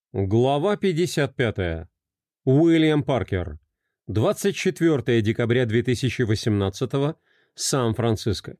Глава 55. Уильям Паркер. 24 декабря 2018. Сан-Франциско.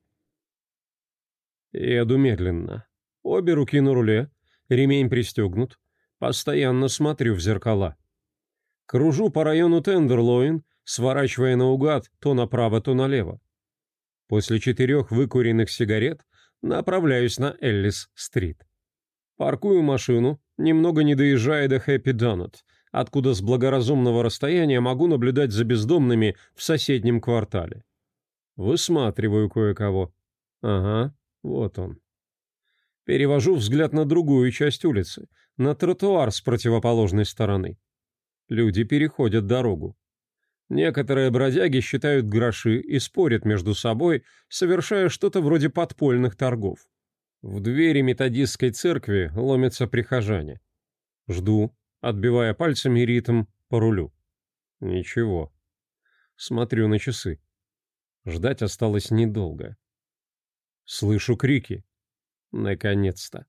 Еду медленно. Обе руки на руле, ремень пристегнут. Постоянно смотрю в зеркала. Кружу по району Тендерлоин, сворачивая наугад то направо, то налево. После 4 выкуренных сигарет направляюсь на Эллис-стрит. Паркую машину, немного не доезжая до Хэппи Донат, откуда с благоразумного расстояния могу наблюдать за бездомными в соседнем квартале. Высматриваю кое-кого. Ага, вот он. Перевожу взгляд на другую часть улицы, на тротуар с противоположной стороны. Люди переходят дорогу. Некоторые бродяги считают гроши и спорят между собой, совершая что-то вроде подпольных торгов. В двери методистской церкви ломятся прихожане. Жду, отбивая пальцами ритм по рулю. Ничего. Смотрю на часы. Ждать осталось недолго. Слышу крики. Наконец-то.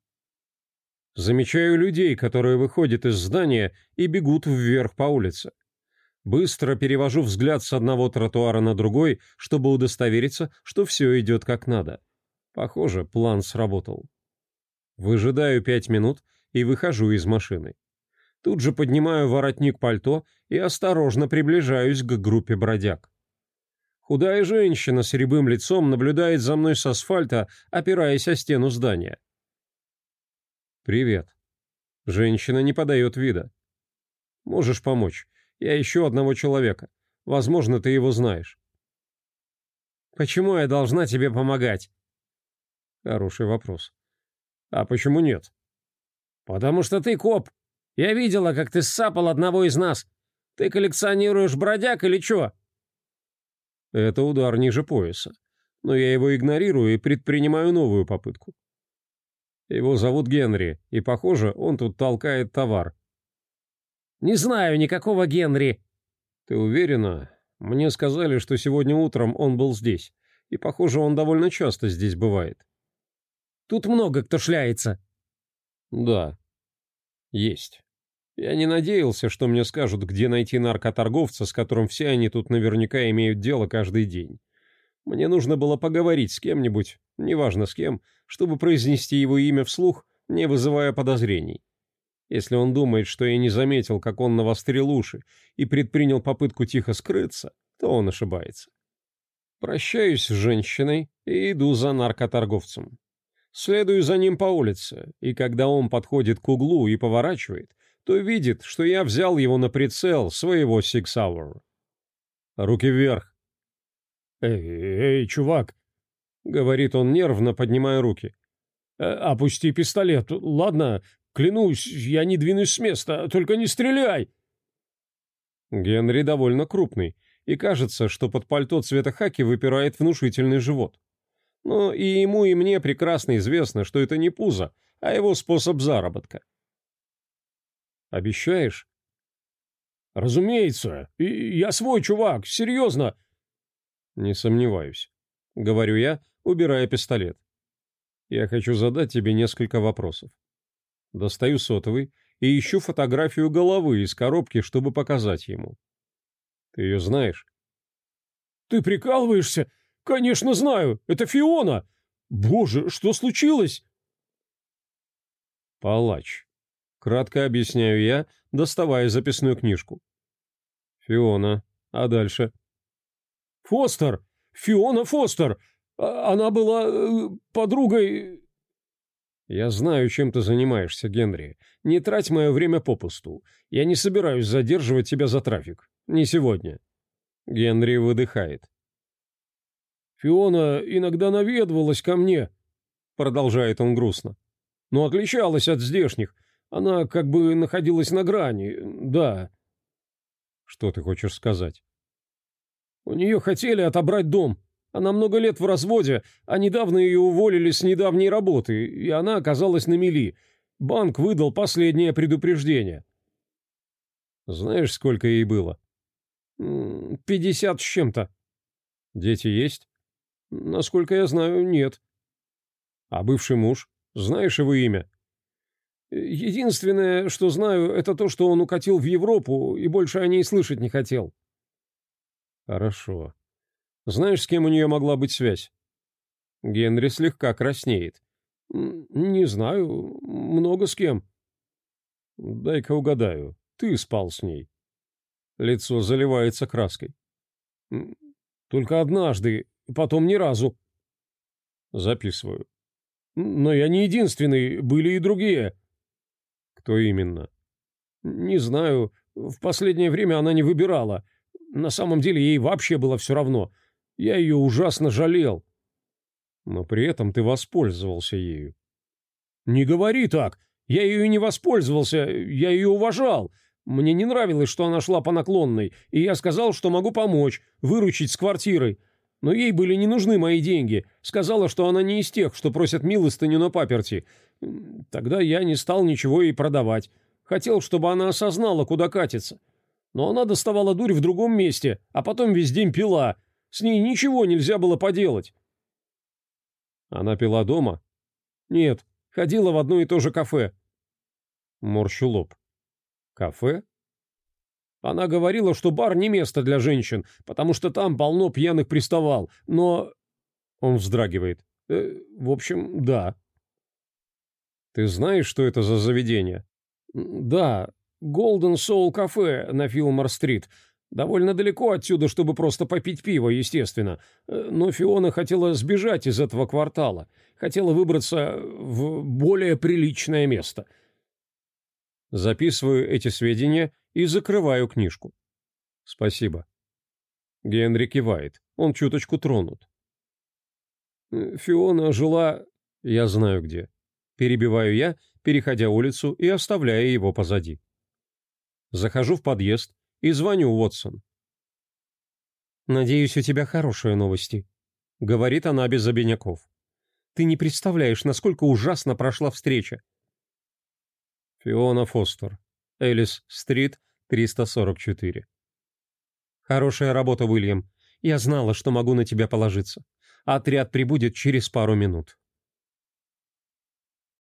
Замечаю людей, которые выходят из здания и бегут вверх по улице. Быстро перевожу взгляд с одного тротуара на другой, чтобы удостовериться, что все идет как надо. Похоже, план сработал. Выжидаю 5 минут и выхожу из машины. Тут же поднимаю воротник пальто и осторожно приближаюсь к группе бродяг. Худая женщина с рябым лицом наблюдает за мной с асфальта, опираясь о стену здания. «Привет». Женщина не подает вида. «Можешь помочь? Я ищу одного человека. Возможно, ты его знаешь». «Почему я должна тебе помогать?» Хороший вопрос. А почему нет? Потому что ты коп. Я видела, как ты ссапал одного из нас. Ты коллекционируешь бродяг или чё? Это удар ниже пояса. Но я его игнорирую и предпринимаю новую попытку. Его зовут Генри, и, похоже, он тут толкает товар. Не знаю никакого Генри. Ты уверена? Мне сказали, что сегодня утром он был здесь. И, похоже, он довольно часто здесь бывает. Тут много кто шляется. Да, есть. Я не надеялся, что мне скажут, где найти наркоторговца, с которым все они тут наверняка имеют дело каждый день. Мне нужно было поговорить с кем-нибудь, неважно с кем, чтобы произнести его имя вслух, не вызывая подозрений. Если он думает, что я не заметил, как он навострил уши и предпринял попытку тихо скрыться, то он ошибается. Прощаюсь с женщиной и иду за наркоторговцем. Следую за ним по улице, и когда он подходит к углу и поворачивает, то видит, что я взял его на прицел своего Six Hour. Руки вверх. «Эй, чувак!» — говорит он нервно, поднимая руки. «Опусти пистолет, ладно? Клянусь, я не двинусь с места, только не стреляй!» Генри довольно крупный, и кажется, что под пальто цвета хаки выпирает внушительный живот. Но и ему, и мне прекрасно известно, что это не пузо, а его способ заработка. Обещаешь? Разумеется. Я свой чувак, серьезно. Не сомневаюсь. Говорю я, убирая пистолет. Я хочу задать тебе несколько вопросов. Достаю сотовый и ищу фотографию головы из коробки, чтобы показать ему. Ты ее знаешь? Ты прикалываешься? «Конечно знаю! Это Фиона! Боже, что случилось?» «Палач», — кратко объясняю я, доставая записную книжку. «Фиона. А дальше?» «Фостер! Фиона Фостер! Она была подругой...» «Я знаю, чем ты занимаешься, Генри. Не трать мое время попусту. Я не собираюсь задерживать тебя за трафик. Не сегодня». Генри выдыхает. «Фиона иногда наведывалась ко мне», — продолжает он грустно. «Но отличалась от здешних. Она как бы находилась на грани, да». «Что ты хочешь сказать?» «У нее хотели отобрать дом. Она много лет в разводе, а недавно ее уволили с недавней работы, и она оказалась на мели. Банк выдал последнее предупреждение». «Знаешь, сколько ей было?» 50 с чем-то». «Дети есть?» «Насколько я знаю, нет». «А бывший муж? Знаешь его имя?» Единственное, что знаю, это то, что он укатил в Европу и больше о ней слышать не хотел». «Хорошо. Знаешь, с кем у нее могла быть связь?» Генри слегка краснеет. «Не знаю. Много с кем». «Дай-ка угадаю. Ты спал с ней». Лицо заливается краской. «М, Только однажды, потом ни разу». Записываю. «Но я не единственный, были и другие». «Кто именно?» «Не знаю. В последнее время она не выбирала. На самом деле ей вообще было все равно. Я ее ужасно жалел». «Но при этом ты воспользовался ею». «Не говори так. Я ее не воспользовался, я ее уважал. Мне не нравилось, что она шла по наклонной, и я сказал, что могу помочь, выручить с квартирой. Но ей были не нужны мои деньги. Сказала, что она не из тех, что просят милостыню на паперти. Тогда я не стал ничего ей продавать. Хотел, чтобы она осознала, куда катится. Но она доставала дурь в другом месте, а потом весь день пила. С ней ничего нельзя было поделать». «Она пила дома?» «Нет, ходила в одно и то же кафе». Морщу лоб. «Кафе?» «Она говорила, что бар не место для женщин, потому что там полно пьяных приставал, но...» Он вздрагивает. В общем, да». «Ты знаешь, что это за заведение?» «Да, Golden Soul кафе на Филмор-стрит. Довольно далеко отсюда, чтобы просто попить пиво, естественно. Но Фиона хотела сбежать из этого квартала. Хотела выбраться в более приличное место». Записываю эти сведения и закрываю книжку. «Спасибо». Генри кивает. Он чуточку тронут. «Фиона жила...» «Я знаю где». Перебиваю я, переходя улицу и оставляя его позади. Захожу в подъезд и звоню Уотсон. «Надеюсь, у тебя хорошие новости», — говорит она без обиняков. «Ты не представляешь, насколько ужасно прошла встреча». Фиона Фостер. Элис-стрит, 344. «Хорошая работа, Уильям. Я знала, что могу на тебя положиться. Отряд прибудет через пару минут».